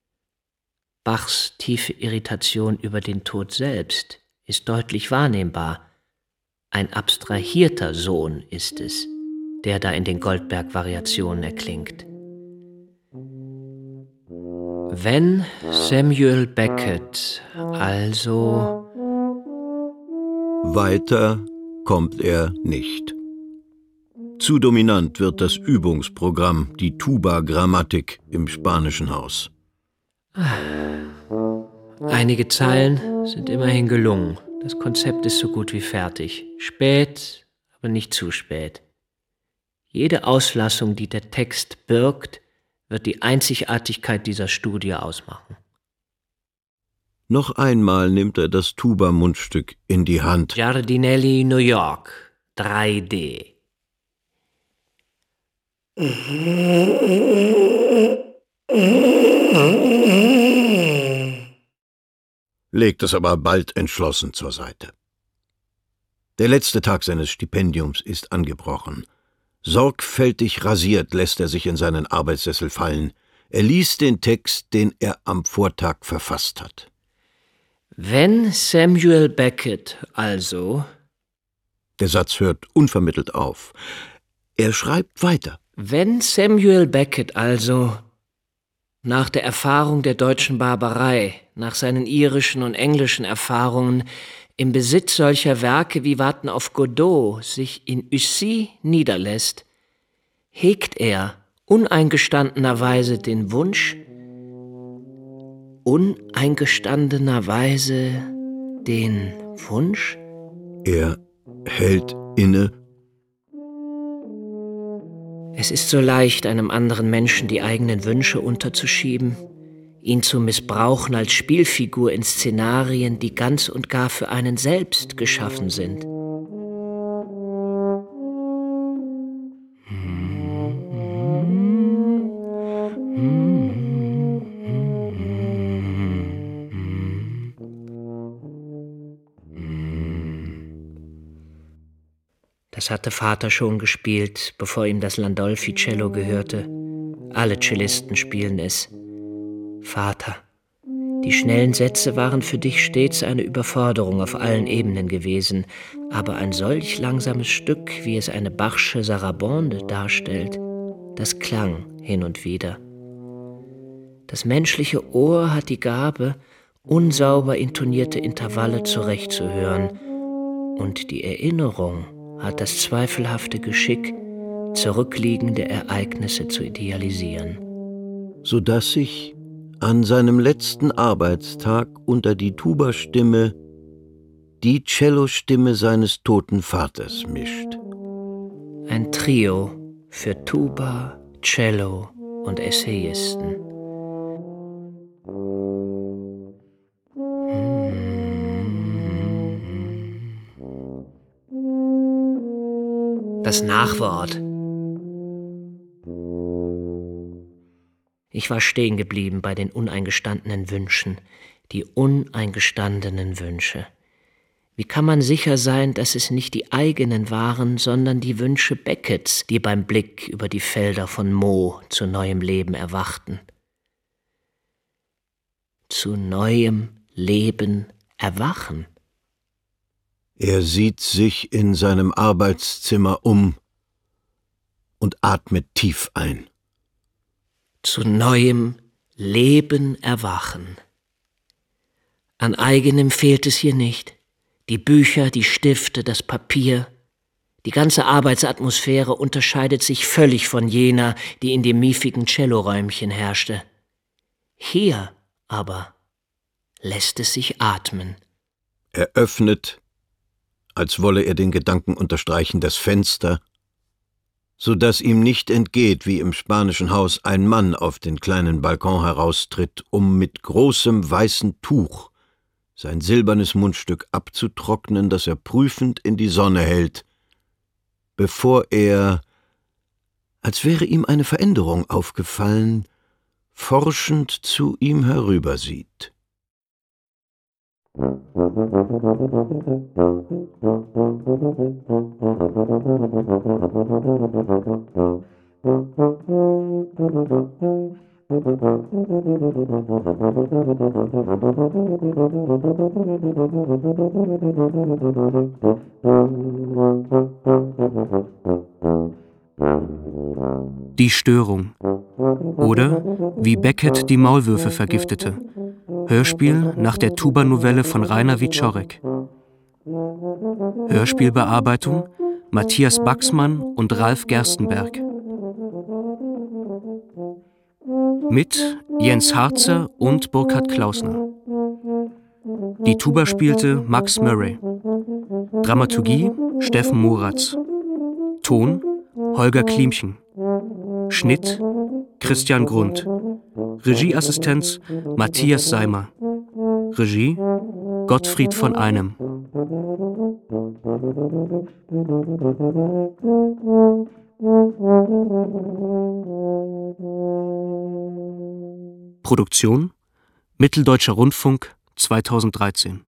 Bachs tiefe Irritation über den Tod selbst ist deutlich wahrnehmbar. Ein abstrahierter Sohn ist es, der da in den Goldberg-Variationen erklingt. Wenn Samuel Beckett also... Weiter kommt er nicht. Zu dominant wird das Übungsprogramm, die Tuba-Grammatik im Spanischen Haus. Einige Zeilen sind immerhin gelungen. Das Konzept ist so gut wie fertig. Spät, aber nicht zu spät. Jede Auslassung, die der Text birgt, wird die Einzigartigkeit dieser Studie ausmachen. Noch einmal nimmt er das Tuba-Mundstück in die Hand. Giardinelli, New York, drei D. Legt es aber bald entschlossen zur Seite. Der letzte Tag seines Stipendiums ist angebrochen. Sorgfältig rasiert lässt er sich in seinen Arbeitssessel fallen. Er liest den Text, den er am Vortag verfasst hat. Wenn Samuel Beckett also... Der Satz hört unvermittelt auf. Er schreibt weiter. Wenn Samuel Beckett also, nach der Erfahrung der deutschen Barbarei, nach seinen irischen und englischen Erfahrungen, im Besitz solcher Werke wie Warten auf Godot sich in Ussy niederlässt, hegt er uneingestandenerweise den Wunsch, uneingestandenerweise den Wunsch? Er hält inne. Es ist so leicht, einem anderen Menschen die eigenen Wünsche unterzuschieben, ihn zu missbrauchen als Spielfigur in Szenarien, die ganz und gar für einen selbst geschaffen sind. Das hatte Vater schon gespielt, bevor ihm das Landolfi-Cello gehörte. Alle Cellisten spielen es. Vater, die schnellen Sätze waren für dich stets eine Überforderung auf allen Ebenen gewesen, aber ein solch langsames Stück, wie es eine Bachsche Sarabande darstellt, das klang hin und wieder. Das menschliche Ohr hat die Gabe, unsauber intonierte Intervalle zurechtzuhören, und die Erinnerung hat das zweifelhafte Geschick, zurückliegende Ereignisse zu idealisieren. Sodass sich an seinem letzten Arbeitstag unter die Tuba-Stimme die Cellostimme seines toten Vaters mischt. Ein Trio für Tuba, Cello und Essayisten. Das Nachwort. Ich war stehen geblieben bei den uneingestandenen Wünschen, die uneingestandenen Wünsche. Wie kann man sicher sein, dass es nicht die eigenen waren, sondern die Wünsche Beckets, die beim Blick über die Felder von Mo zu neuem Leben erwachten? Zu neuem Leben erwachen? Er sieht sich in seinem Arbeitszimmer um und atmet tief ein. Zu neuem Leben erwachen. An eigenem fehlt es hier nicht. Die Bücher, die Stifte, das Papier. Die ganze Arbeitsatmosphäre unterscheidet sich völlig von jener, die in dem miefigen Celloräumchen herrschte. Hier aber lässt es sich atmen. Er öffnet, als wolle er den Gedanken unterstreichen, das Fenster, so dass ihm nicht entgeht, wie im spanischen Haus ein Mann auf den kleinen Balkon heraustritt, um mit großem weißen Tuch sein silbernes Mundstück abzutrocknen, das er prüfend in die Sonne hält, bevor er, als wäre ihm eine Veränderung aufgefallen, forschend zu ihm herübersieht. Die Störung oder Wie Beckett die Maulwürfe vergiftete. Hörspiel nach der Tuba-Novelle von Rainer Wieczorek. Hörspielbearbeitung Matthias Baxmann und Ralf Gerstenberg. Mit Jens Harzer und Burkhard Klausner. Die Tuba spielte Max Murray. Dramaturgie Steffen Moratz. Ton Holger Klimchen. Schnitt Christian Grund. Regieassistenz Matthias Seimer. Regie Gottfried von Einem. Produktion Mitteldeutscher Rundfunk zweitausenddreizehn.